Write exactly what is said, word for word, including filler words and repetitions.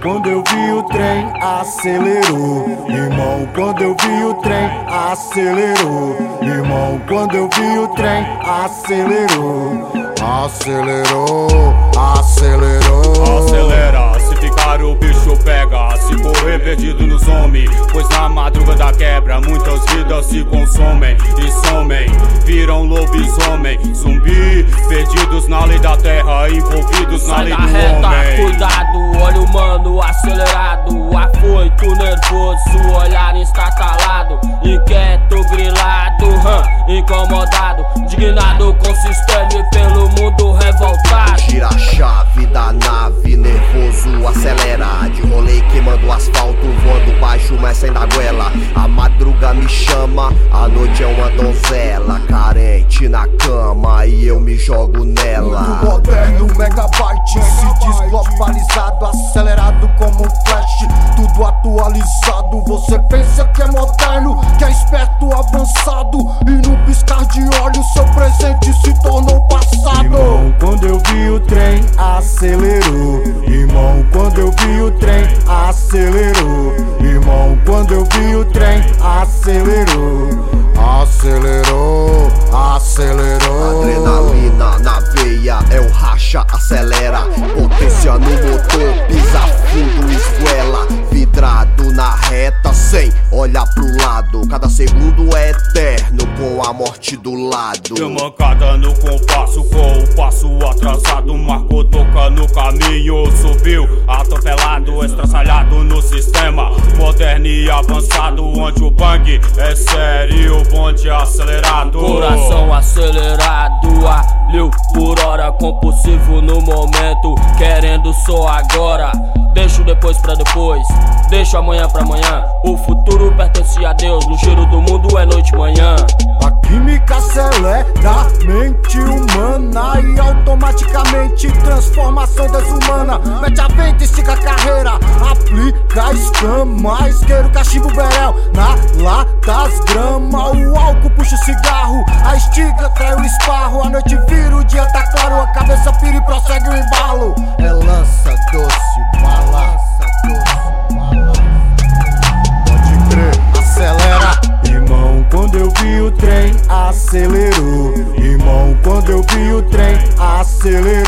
quando eu vi o trem, acelerou. Irmão, quando eu vi o trem, acelerou. Irmão, quando eu vi o trem, acelerou. Acelerou, acelerou. Acelera, se ficar o bicho pega. Se correr perdido nos homens, pois na madrugada quebra. Muitas vidas se consomem e somem, viram lobisomem, zumbi, perdidos na lei da terra, envolvidos na Sai lei da do reta, homem. cuidado, olha o mano acelerado, afoito, nervoso, olhar estatalado, inquieto, grilado, hum, incomodado, indignado com o sistema e pelo mundo revoltado. Gira a chave da nave, nervoso, acelera. De rolê queimando o asfalto, voando baixo, mas sem da goela. A madruga me chama, a noite é uma donzela, carente na cama e eu me jogo nela. Mundo moderno, megabyte, esse disco globalizado, acelerado como um flash, tudo atualizado. Você pensa que é moderno, que é esperto, avançado, e no piscar de olhos seu presente se tornou passado. Irmão, quando eu vi o trem, acelerou. Irmão, quando eu vi o trem, acelerou. Irmão, quando eu vi o trem, acelerou. Acelerou, acelerou. Adrenalina na veia, é o racha, acelera. Potência no motor, pisa fundo, esguela. Vidrado na reta, sem olhar pro lado. Cada segundo é eterno, com a morte do lado. Deu mancada no compasso, com o passo atrasado. Marcou toca no caminho, subiu atropelado, estraçalhado no sistema moderno e avançado, onde o bang é sério, o bonde acelerado. Coração acelerado, a mil por hora, compulsivo no momento, querendo só agora. Deixo depois pra depois, deixo amanhã pra amanhã. O futuro pertence a Deus, no giro do mundo é noite e manhã. A química acelera a mente humana e automaticamente transformação desumana. Mete a venta, estica a carreira, aplica escama, isqueiro, cachimbo, berel, na latas grama. O álcool puxa o cigarro, a estiga trai o esparro. A noite vira, o dia tá claro, a cabeça pira e prossegue o embalo. É lança doce, bala, pode crer, acelera. Irmão, quando eu vi o trem, acelerou. Irmão, quando eu vi o trem, acelerou.